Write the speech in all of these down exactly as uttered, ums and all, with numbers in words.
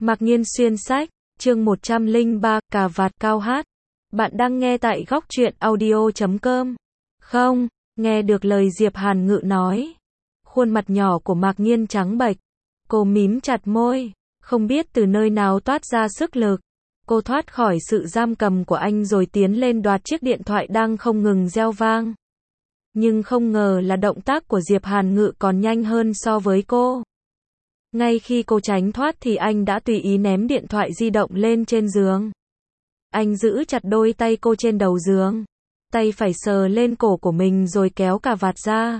Mạc Nhiên xuyên sách, chương một trăm lẻ ba, cà vạt cao hát. Bạn đang nghe tại góc truyện audio chấm com. Không, nghe được lời Diệp Hàn Ngự nói. Khuôn mặt nhỏ của Mạc Nhiên trắng bệch. Cô mím chặt môi, không biết từ nơi nào toát ra sức lực. Cô thoát khỏi sự giam cầm của anh rồi tiến lên đoạt chiếc điện thoại đang không ngừng reo vang. Nhưng không ngờ là động tác của Diệp Hàn Ngự còn nhanh hơn so với cô. Ngay khi cô tránh thoát thì anh đã tùy ý ném điện thoại di động lên trên giường. Anh giữ chặt đôi tay cô trên đầu giường. Tay phải sờ lên cổ của mình rồi kéo cà vạt ra.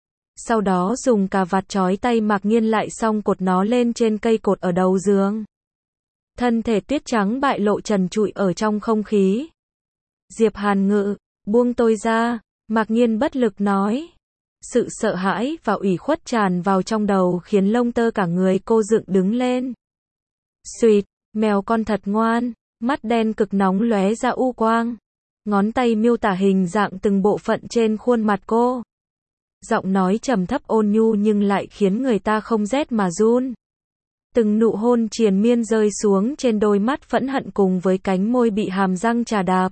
Sau đó dùng cà vạt trói tay Mạc Nhiên lại xong cột nó lên trên cây cột ở đầu giường. Thân thể tuyết trắng bại lộ trần trụi ở trong không khí. Diệp Hàn Ngự, buông tôi ra, Mạc Nhiên bất lực nói. Sự sợ hãi và ủy khuất tràn vào trong đầu khiến lông tơ cả người cô dựng đứng lên. Xuyệt, mèo con thật ngoan, mắt đen cực nóng lóe ra u quang. Ngón tay miêu tả hình dạng từng bộ phận trên khuôn mặt cô. Giọng nói trầm thấp ôn nhu nhưng lại khiến người ta không rét mà run. Từng nụ hôn triền miên rơi xuống trên đôi mắt phẫn hận cùng với cánh môi bị hàm răng trà đạp.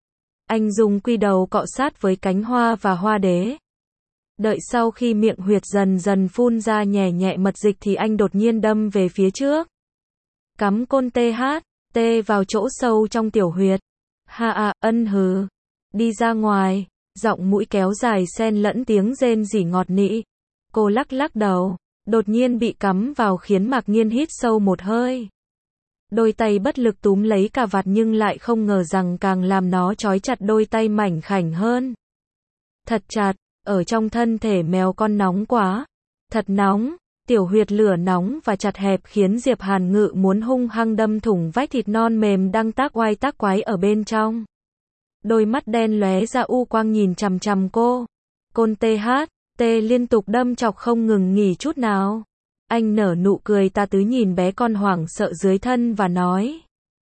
Anh dùng quy đầu cọ sát với cánh hoa và hoa đế. Đợi sau khi miệng huyệt dần dần phun ra nhẹ nhẹ mật dịch thì anh đột nhiên đâm về phía trước. Cắm côn tê hát, tê vào chỗ sâu trong tiểu huyệt. Ha à, ân hừ. Đi ra ngoài, giọng mũi kéo dài xen lẫn tiếng rên rỉ ngọt nị. Cô lắc lắc đầu, đột nhiên bị cắm vào khiến Mạc Nhiên hít sâu một hơi. Đôi tay bất lực túm lấy cà vạt nhưng lại không ngờ rằng càng làm nó trói chặt đôi tay mảnh khảnh hơn. Thật chặt. Ở trong thân thể mèo con nóng quá. Thật nóng, tiểu huyệt lửa nóng và chặt hẹp khiến Diệp Hàn Ngự muốn hung hăng đâm thủng vách thịt non mềm đang tác oai tác quái ở bên trong. Đôi mắt đen lóe ra u quang nhìn chằm chằm cô. Côn tê hát, tê liên tục đâm chọc không ngừng nghỉ chút nào. Anh nở nụ cười ta tứ nhìn bé con hoảng sợ dưới thân và nói.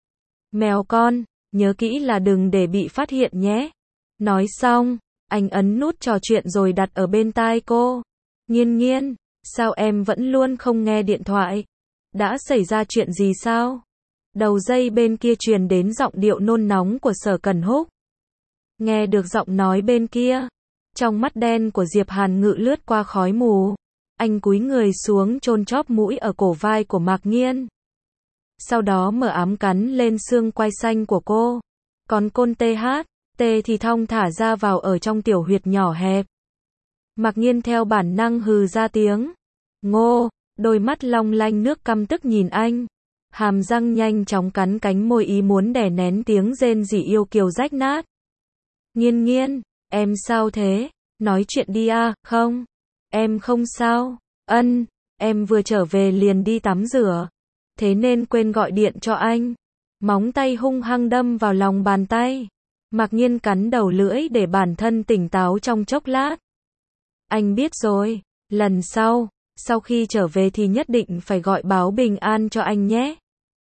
Mèo con, nhớ kỹ là đừng để bị phát hiện nhé. Nói xong. Anh ấn nút trò chuyện rồi đặt ở bên tai cô. Nhiên Nhiên, sao em vẫn luôn không nghe điện thoại? Đã xảy ra chuyện gì sao? Đầu dây bên kia truyền đến giọng điệu nôn nóng của Sở Cẩn Húc. Nghe được giọng nói bên kia, trong mắt đen của Diệp Hàn Ngự lướt qua khói mù. Anh cúi người xuống chôn chóp mũi ở cổ vai của Mạc Nhiên. Sau đó mở ám cắn lên xương quai xanh của cô. Còn côn tê hát. Tê thì thong thả ra vào ở trong tiểu huyệt nhỏ hẹp. Mạc Nhiên theo bản năng hừ ra tiếng. Ngô, đôi mắt long lanh nước căm tức nhìn anh. Hàm răng nhanh chóng cắn cánh môi ý muốn đè nén tiếng rên rỉ yêu kiều rách nát. Nhiên Nhiên, em sao thế? Nói chuyện đi à, không? Em không sao. Ân, em vừa trở về liền đi tắm rửa. Thế nên quên gọi điện cho anh. Móng tay hung hăng đâm vào lòng bàn tay. Mạc Nhiên cắn đầu lưỡi để bản thân tỉnh táo trong chốc lát. Anh biết rồi, lần sau, sau khi trở về thì nhất định phải gọi báo bình an cho anh nhé.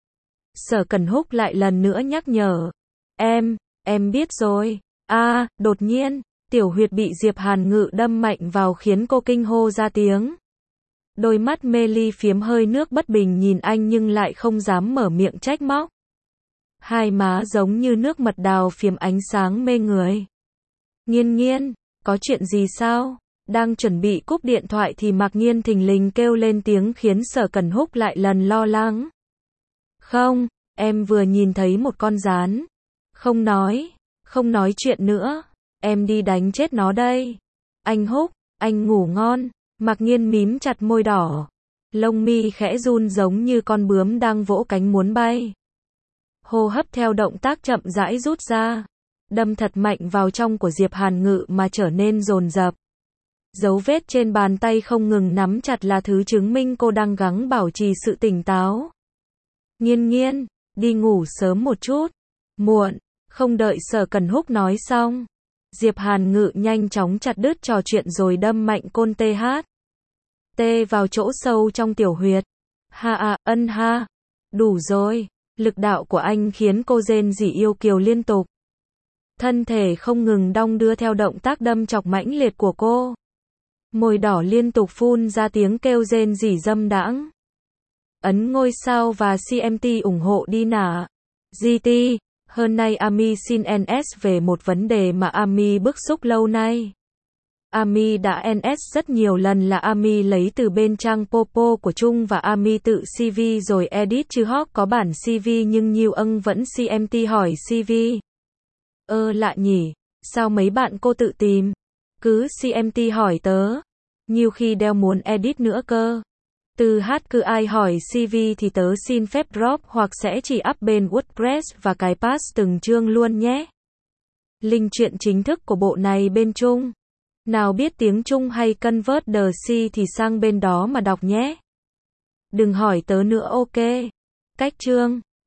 Sở Cẩn Húc lại lần nữa nhắc nhở. Em, em biết rồi. A, à, đột nhiên, tiểu huyệt bị Diệp Hàn Ngự đâm mạnh vào khiến cô kinh hô ra tiếng. Đôi mắt mê ly phiếm hơi nước bất bình nhìn anh nhưng lại không dám mở miệng trách móc. Hai má giống như nước mật đào phiếm ánh sáng mê người. Nhiên Nhiên, có chuyện gì sao? Đang chuẩn bị cúp điện thoại thì Mạc Nhiên thình lình kêu lên tiếng khiến Sở Cẩn Húc lại lần lo lắng. Không, em vừa nhìn thấy một con gián. Không nói, không nói chuyện nữa. Em đi đánh chết nó đây. Anh Húc, anh ngủ ngon. Mạc Nhiên mím chặt môi đỏ. Lông mi khẽ run giống như con bướm đang vỗ cánh muốn bay. Hô hấp theo động tác chậm rãi rút ra, đâm thật mạnh vào trong của Diệp Hàn Ngự mà trở nên dồn dập. Dấu vết trên bàn tay không ngừng nắm chặt là thứ chứng minh cô đang gắng bảo trì sự tỉnh táo. Nhiên Nhiên, đi ngủ sớm một chút. Muộn, không đợi Sở Cẩn Húc nói xong. Diệp Hàn Ngự nhanh chóng chặt đứt trò chuyện rồi đâm mạnh côn tê hát. Tê vào chỗ sâu trong tiểu huyệt. Ha à, ân ha. Đủ rồi. Lực đạo của anh khiến cô rên rỉ yêu kiều liên tục. Thân thể không ngừng đong đưa theo động tác đâm chọc mãnh liệt của cô. Môi đỏ liên tục phun ra tiếng kêu rên rỉ dâm đãng. Ấn ngôi sao và xê em tê ủng hộ đi nả. giê tê, hơn nay Ami xin en ét về một vấn đề mà Ami bức xúc lâu nay. Ami đã en ét rất nhiều lần là Ami lấy từ bên trang Popo của Trung và Ami tự xê vê rồi edit chứ Hawk có bản xê vê nhưng nhiều ân vẫn xê em tê hỏi xê vê. Ơ lạ nhỉ, sao mấy bạn cô tự tìm? Cứ xê em tê hỏi tớ. Nhiều khi đeo muốn edit nữa cơ. Từ hát cứ ai hỏi xê vê thì tớ xin phép drop hoặc sẽ chỉ up bên WordPress và cái pass từng chương luôn nhé. Link truyện chính thức của bộ này bên Trung. Nào biết tiếng Trung hay convert the C thì sang bên đó mà đọc nhé. Đừng hỏi tớ nữa ok. Cách chương